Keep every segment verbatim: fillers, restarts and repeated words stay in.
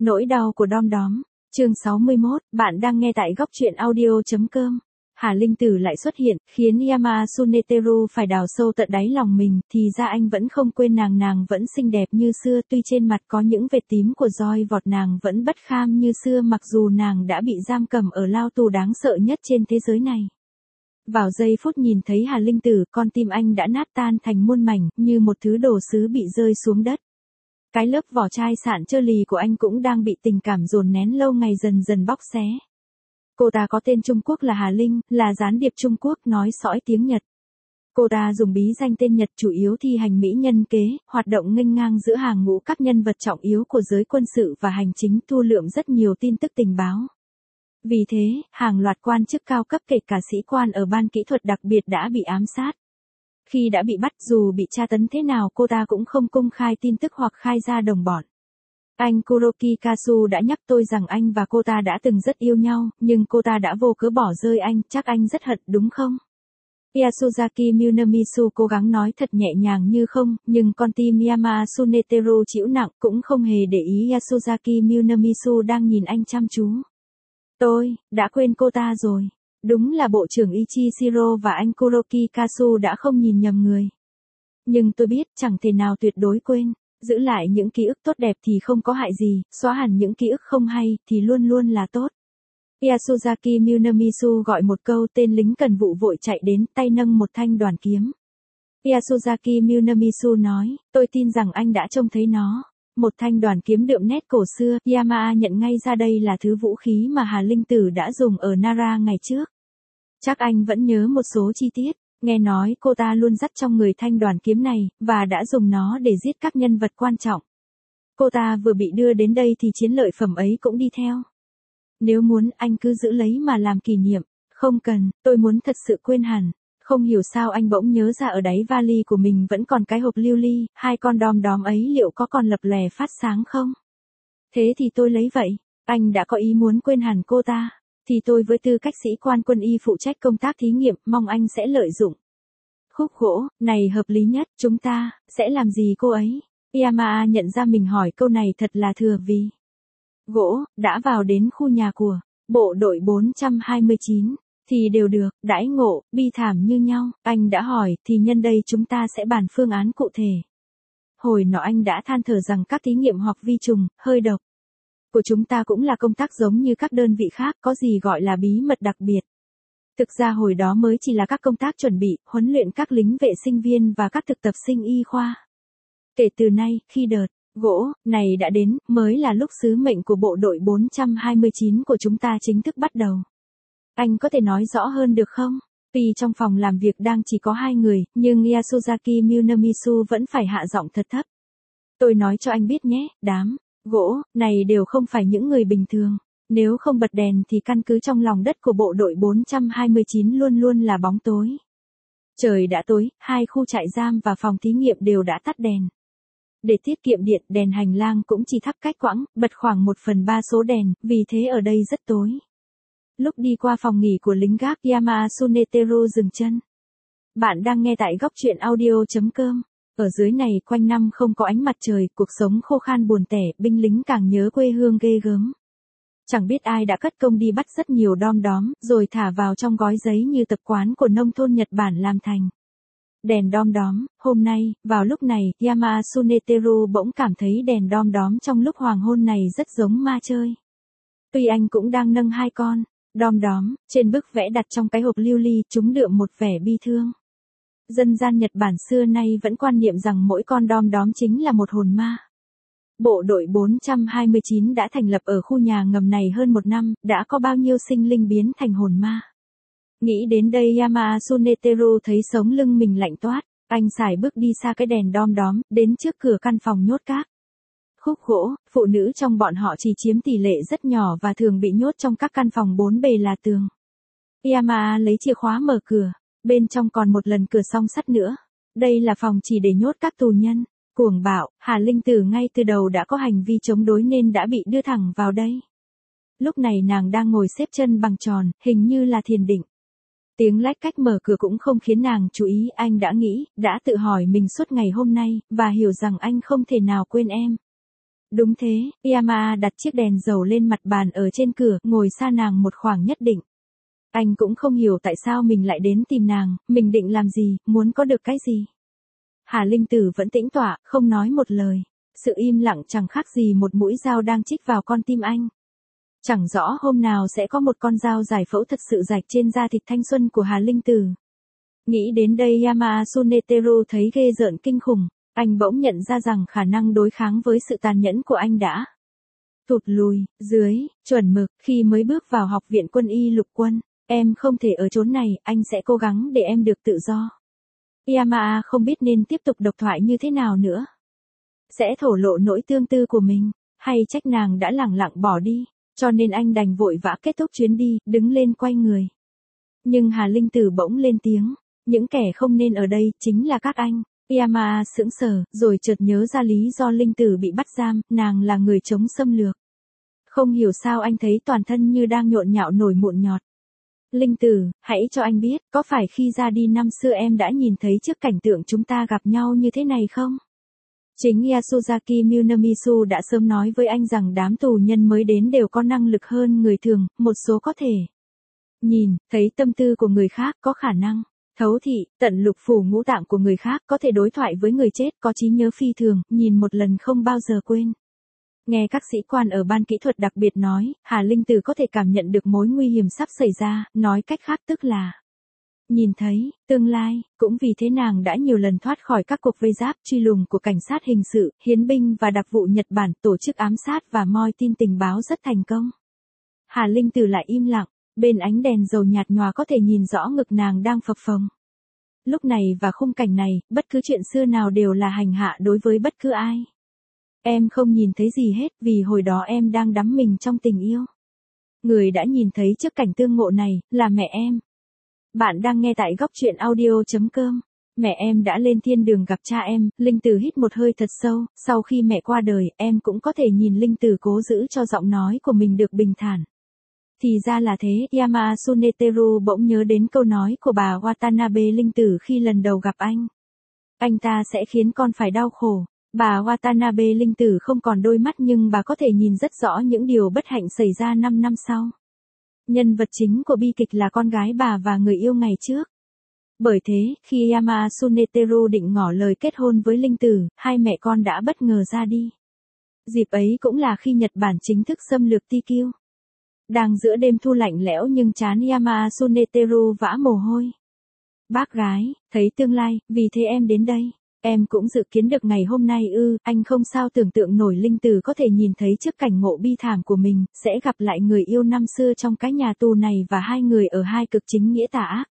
Nỗi đau của Đom Đóm. Chương sáu mươi mốt, bạn đang nghe tại góc truyện audio.com. Hà Linh Tử lại xuất hiện, khiến Yamazune Teru phải đào sâu tận đáy lòng mình, thì ra anh vẫn không quên nàng nàng vẫn xinh đẹp như xưa, tuy trên mặt có những vệt tím của roi vọt nàng vẫn bất kham như xưa mặc dù nàng đã bị giam cầm ở lao tù đáng sợ nhất trên thế giới này. Vào giây phút nhìn thấy Hà Linh Tử, con tim anh đã nát tan thành muôn mảnh, như một thứ đồ sứ bị rơi xuống đất. Cái lớp vỏ chai sạn trơ lì của anh cũng đang bị tình cảm dồn nén lâu ngày dần dần bóc xé. Cô ta có tên Trung Quốc là Hà Linh, là gián điệp Trung Quốc nói sõi tiếng Nhật. Cô ta dùng bí danh tên Nhật chủ yếu thi hành mỹ nhân kế, hoạt động nghênh ngang giữa hàng ngũ các nhân vật trọng yếu của giới quân sự và hành chính, thu lượm rất nhiều tin tức tình báo. Vì thế, hàng loạt quan chức cao cấp kể cả sĩ quan ở ban kỹ thuật đặc biệt đã bị ám sát. Khi đã bị bắt, dù bị tra tấn thế nào cô ta cũng không công khai tin tức hoặc khai ra đồng bọn. Anh Kuroki Kasu đã nhắc tôi rằng anh và cô ta đã từng rất yêu nhau, nhưng cô ta đã vô cớ bỏ rơi anh, chắc anh rất hận đúng không? Yasuzaki Munemisu cố gắng nói thật nhẹ nhàng như không, nhưng con tim Yamazune Teru chịu nặng cũng không hề để ý Yasuzaki Munemisu đang nhìn anh chăm chú. Tôi, đã quên cô ta rồi. Đúng là Bộ trưởng Ichishiro và anh Kuroki Kasu đã không nhìn nhầm người. Nhưng tôi biết chẳng thể nào tuyệt đối quên. Giữ lại những ký ức tốt đẹp thì không có hại gì, xóa hẳn những ký ức không hay thì luôn luôn là tốt. Yasuzaki Munemisu gọi một câu, tên lính cần vụ vội chạy đến, tay nâng một thanh đoàn kiếm. Yasuzaki Munemisu nói, tôi tin rằng anh đã trông thấy nó. Một thanh đoàn kiếm đượm nét cổ xưa, Yama nhận ngay ra đây là thứ vũ khí mà Hà Linh Tử đã dùng ở Nara ngày trước. Chắc anh vẫn nhớ một số chi tiết. Nghe nói cô ta luôn dắt trong người thanh đoàn kiếm này, và đã dùng nó để giết các nhân vật quan trọng. Cô ta vừa bị đưa đến đây thì chiến lợi phẩm ấy cũng đi theo. Nếu muốn anh cứ giữ lấy mà làm kỷ niệm. Không cần, tôi muốn thật sự quên hẳn. Không hiểu sao anh bỗng nhớ ra ở đáy vali của mình vẫn còn cái hộp lưu ly, hai con đom đóm ấy liệu có còn lập lòe phát sáng không? Thế thì tôi lấy vậy. Anh đã có ý muốn quên hẳn cô ta. Thì tôi với tư cách sĩ quan quân y phụ trách công tác thí nghiệm, mong anh sẽ lợi dụng. Khúc gỗ, này hợp lý nhất, chúng ta, sẽ làm gì cô ấy? Yama nhận ra mình hỏi câu này thật là thừa vì. Gỗ, đã vào đến khu nhà của, bộ đội bốn trăm hai mươi chín, thì đều được, đãi ngộ, bi thảm như nhau, anh đã hỏi, thì nhân đây chúng ta sẽ bàn phương án cụ thể. Hồi nọ anh đã than thở rằng các thí nghiệm hoặc vi trùng, hơi độc của chúng ta cũng là công tác giống như các đơn vị khác, có gì gọi là bí mật đặc biệt. Thực ra hồi đó mới chỉ là các công tác chuẩn bị, huấn luyện các lính vệ sinh viên và các thực tập sinh y khoa. Kể từ nay, khi đợt gỗ này đã đến, mới là lúc sứ mệnh của bộ đội bốn trăm hai mươi chín của chúng ta chính thức bắt đầu. Anh có thể nói rõ hơn được không? Vì trong phòng làm việc đang chỉ có hai người, nhưng Yasuzaki Munemisu vẫn phải hạ giọng thật thấp. Tôi nói cho anh biết nhé, đám gỗ này đều không phải những người bình thường. Nếu không bật đèn thì căn cứ trong lòng đất của bộ đội bốn trăm hai mươi chín luôn luôn là bóng tối. Trời đã tối, hai khu trại giam và phòng thí nghiệm đều đã tắt đèn. Để tiết kiệm điện, đèn hành lang cũng chỉ thắp cách quãng, bật khoảng một phần ba số đèn, vì thế ở đây rất tối. Lúc đi qua phòng nghỉ của lính gác, Yamazune Teru dừng chân. Bạn đang nghe tại góc truyện audio.com. Ở dưới này quanh năm không có ánh mặt trời, cuộc sống khô khan buồn tẻ, binh lính càng nhớ quê hương ghê gớm. Chẳng biết ai đã cất công đi bắt rất nhiều đom đóm, rồi thả vào trong gói giấy như tập quán của nông thôn Nhật Bản làm thành. Đèn đom đóm, hôm nay, vào lúc này, Yamazune Teru bỗng cảm thấy đèn đom đóm trong lúc hoàng hôn này rất giống ma chơi. Tuy anh cũng đang nâng hai con đom đóm, trên bức vẽ đặt trong cái hộp lưu ly, chúng đượm một vẻ bi thương. Dân gian Nhật Bản xưa nay vẫn quan niệm rằng mỗi con đom đóm chính là một hồn ma. Bộ đội bốn trăm hai mươi chín đã thành lập ở khu nhà ngầm này hơn một năm, đã có bao nhiêu sinh linh biến thành hồn ma. Nghĩ đến đây Yamazune Teru thấy sống lưng mình lạnh toát, anh sải bước đi xa cái đèn đom đóm, đến trước cửa căn phòng nhốt các khúc gỗ, phụ nữ trong bọn họ chỉ chiếm tỷ lệ rất nhỏ và thường bị nhốt trong các căn phòng bốn bề là tường. Yama lấy chìa khóa mở cửa, bên trong còn một lần cửa song sắt nữa. Đây là phòng chỉ để nhốt các tù nhân. Cuồng bạo, Hà Linh Tử ngay từ đầu đã có hành vi chống đối nên đã bị đưa thẳng vào đây. Lúc này nàng đang ngồi xếp chân bằng tròn, hình như là thiền định. Tiếng lách cách mở cửa cũng không khiến nàng chú ý, anh đã nghĩ, đã tự hỏi mình suốt ngày hôm nay, và hiểu rằng anh không thể nào quên em. Đúng thế, Yama đặt chiếc đèn dầu lên mặt bàn ở trên cửa, ngồi xa nàng một khoảng nhất định. Anh cũng không hiểu tại sao mình lại đến tìm nàng, mình định làm gì, muốn có được cái gì. Hà Linh Tử vẫn tĩnh tọa, không nói một lời. Sự im lặng chẳng khác gì một mũi dao đang chích vào con tim anh. Chẳng rõ hôm nào sẽ có một con dao giải phẫu thật sự rạch trên da thịt thanh xuân của Hà Linh Tử. Nghĩ đến đây Yama Tsuneteru thấy ghê rợn kinh khủng, anh bỗng nhận ra rằng khả năng đối kháng với sự tàn nhẫn của anh đã tụt lùi, dưới, chuẩn mực, khi mới bước vào học viện quân y lục quân. Em không thể ở chốn này, anh sẽ cố gắng để em được tự do. Yama không biết nên tiếp tục độc thoại như thế nào nữa. Sẽ thổ lộ nỗi tương tư của mình, hay trách nàng đã lẳng lặng bỏ đi, cho nên anh đành vội vã kết thúc chuyến đi, đứng lên quay người. Nhưng Hà Linh Tử bỗng lên tiếng, những kẻ không nên ở đây chính là các anh. Yama sững sờ, rồi chợt nhớ ra lý do Linh Tử bị bắt giam, nàng là người chống xâm lược. Không hiểu sao anh thấy toàn thân như đang nhộn nhạo nổi mụn nhọt. Linh Tử, hãy cho anh biết, có phải khi ra đi năm xưa em đã nhìn thấy trước cảnh tượng chúng ta gặp nhau như thế này không? Chính Yasuzaki Munemisu đã sớm nói với anh rằng đám tù nhân mới đến đều có năng lực hơn người thường, một số có thể nhìn, thấy tâm tư của người khác, có khả năng thấu thị, tận lục phủ ngũ tạng của người khác, có thể đối thoại với người chết, có trí nhớ phi thường, nhìn một lần không bao giờ quên. Nghe các sĩ quan ở ban kỹ thuật đặc biệt nói, Hà Linh Tử có thể cảm nhận được mối nguy hiểm sắp xảy ra, nói cách khác tức là nhìn thấy tương lai, cũng vì thế nàng đã nhiều lần thoát khỏi các cuộc vây giáp truy lùng của cảnh sát hình sự, hiến binh và đặc vụ Nhật Bản, tổ chức ám sát và moi tin tình báo rất thành công. Hà Linh Tử lại im lặng, bên ánh đèn dầu nhạt nhòa có thể nhìn rõ ngực nàng đang phập phồng. Lúc này và khung cảnh này, bất cứ chuyện xưa nào đều là hành hạ đối với bất cứ ai. Em không nhìn thấy gì hết vì hồi đó em đang đắm mình trong tình yêu. Người đã nhìn thấy trước cảnh tương ngộ này, là mẹ em. Bạn đang nghe tại góc truyện audio chấm com. Mẹ em đã lên thiên đường gặp cha em. Linh Tử hít một hơi thật sâu, sau khi mẹ qua đời, em cũng có thể nhìn Linh Tử cố giữ cho giọng nói của mình được bình thản. Thì ra là thế, Yama Tsuneteru bỗng nhớ đến câu nói của bà Watanabe Linh Tử khi lần đầu gặp anh. Anh ta sẽ khiến con phải đau khổ. Bà Watanabe Linh Tử không còn đôi mắt nhưng bà có thể nhìn rất rõ những điều bất hạnh xảy ra năm năm sau. Nhân vật chính của bi kịch là con gái bà và người yêu ngày trước. Bởi thế, khi Yama Tsuneteru định ngỏ lời kết hôn với Linh Tử, hai mẹ con đã bất ngờ ra đi. Dịp ấy cũng là khi Nhật Bản chính thức xâm lược Tikyu. Đang giữa đêm thu lạnh lẽo nhưng trán Yama Tsuneteru vã mồ hôi. Bác gái, thấy tương lai, vì thế em đến đây. Em cũng dự kiến được ngày hôm nay ư, anh không sao tưởng tượng nổi Linh Tử có thể nhìn thấy trước cảnh ngộ bi thảm của mình, sẽ gặp lại người yêu năm xưa trong cái nhà tù này và hai người ở hai cực chính nghĩa tà ác.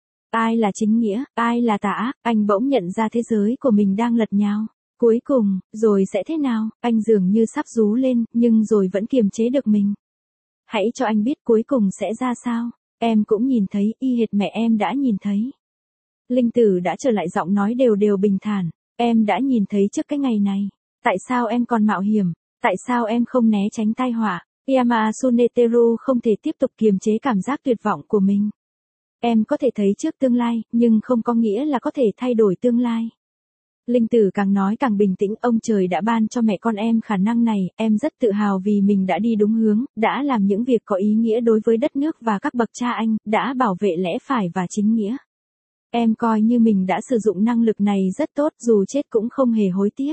Ai là chính nghĩa, ai là tà ác, anh bỗng nhận ra thế giới của mình đang lật nhào. Cuối cùng, rồi sẽ thế nào, anh dường như sắp rú lên, nhưng rồi vẫn kiềm chế được mình. Hãy cho anh biết cuối cùng sẽ ra sao, em cũng nhìn thấy, y hệt mẹ em đã nhìn thấy. Linh Tử đã trở lại giọng nói đều đều bình thản, em đã nhìn thấy trước cái ngày này, tại sao em còn mạo hiểm, tại sao em không né tránh tai họa. Yama Tsuneteru không thể tiếp tục kiềm chế cảm giác tuyệt vọng của mình. Em có thể thấy trước tương lai, nhưng không có nghĩa là có thể thay đổi tương lai. Linh Tử càng nói càng bình tĩnh, ông trời đã ban cho mẹ con em khả năng này, em rất tự hào vì mình đã đi đúng hướng, đã làm những việc có ý nghĩa đối với đất nước và các bậc cha anh, đã bảo vệ lẽ phải và chính nghĩa. Em coi như mình đã sử dụng năng lực này rất tốt, dù chết cũng không hề hối tiếc.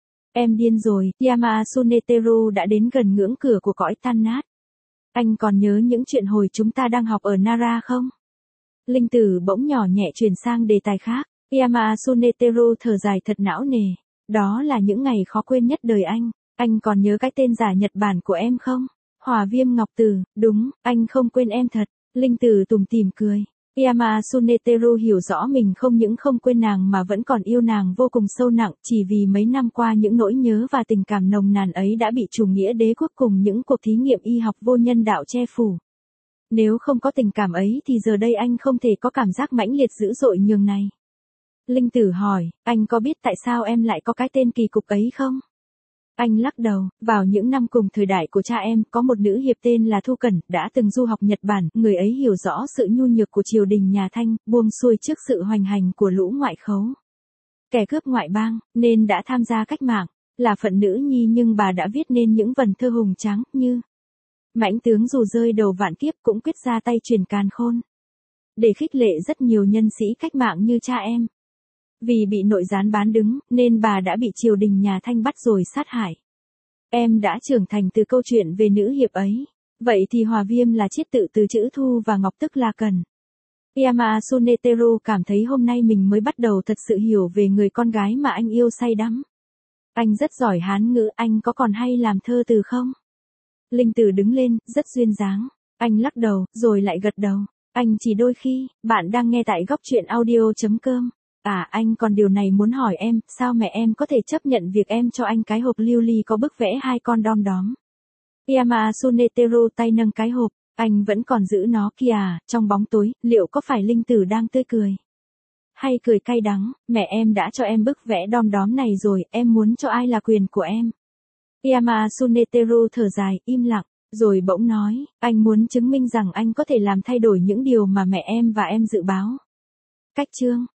Em điên rồi, Yama Tsuneteru đã đến gần ngưỡng cửa của cõi tan nát. Anh còn nhớ những chuyện hồi chúng ta đang học ở Nara không? Linh Tử bỗng nhỏ nhẹ chuyển sang đề tài khác. Yama Tsuneteru thở dài thật não nề. Đó là những ngày khó quên nhất đời anh. Anh còn nhớ cái tên giả Nhật Bản của em không? Hỏa Viêm Ngọc Tử, đúng, anh không quên em thật. Linh Tử tủm tỉm cười. Yama Tsuneteru hiểu rõ mình không những không quên nàng mà vẫn còn yêu nàng vô cùng sâu nặng, chỉ vì mấy năm qua những nỗi nhớ và tình cảm nồng nàn ấy đã bị chủ nghĩa đế quốc cùng những cuộc thí nghiệm y học vô nhân đạo che phủ. Nếu không có tình cảm ấy thì giờ đây anh không thể có cảm giác mãnh liệt dữ dội nhường này. Linh Tử hỏi, anh có biết tại sao em lại có cái tên kỳ cục ấy không? Anh lắc đầu, vào những năm cùng thời đại của cha em, có một nữ hiệp tên là Thu Cẩn, đã từng du học Nhật Bản, người ấy hiểu rõ sự nhu nhược của triều đình nhà Thanh, buông xuôi trước sự hoành hành của lũ ngoại khấu. Kẻ cướp ngoại bang, nên đã tham gia cách mạng. Là phận nữ nhi nhưng bà đã viết nên những vần thơ hùng tráng như mãnh tướng dù rơi đầu vạn kiếp cũng quyết ra tay truyền càn khôn. Để khích lệ rất nhiều nhân sĩ cách mạng như cha em. Vì bị nội gián bán đứng, nên bà đã bị triều đình nhà Thanh bắt rồi sát hại. Em đã trưởng thành từ câu chuyện về nữ hiệp ấy. Vậy thì Hòa Viêm là chiết tự từ chữ Thu và Ngọc tức là Cần. Yamasune Teru cảm thấy hôm nay mình mới bắt đầu thật sự hiểu về người con gái mà anh yêu say đắm. Anh rất giỏi Hán ngữ, anh có còn hay làm thơ từ không? Linh Tử đứng lên, rất duyên dáng. Anh lắc đầu, rồi lại gật đầu. Anh chỉ đôi khi, bạn đang nghe tại góc truyện audio.com. À, anh còn điều này muốn hỏi em, sao mẹ em có thể chấp nhận việc em cho anh cái hộp lưu ly có bức vẽ hai con đom đóm? Yamasune Teru tay nâng cái hộp, anh vẫn còn giữ nó kìa, trong bóng tối, liệu có phải Linh Tử đang tươi cười? Hay cười cay đắng, mẹ em đã cho em bức vẽ đom đóm này rồi, em muốn cho ai là quyền của em? Yamasune Teru thở dài, im lặng, rồi bỗng nói, anh muốn chứng minh rằng anh có thể làm thay đổi những điều mà mẹ em và em dự báo. Cách chương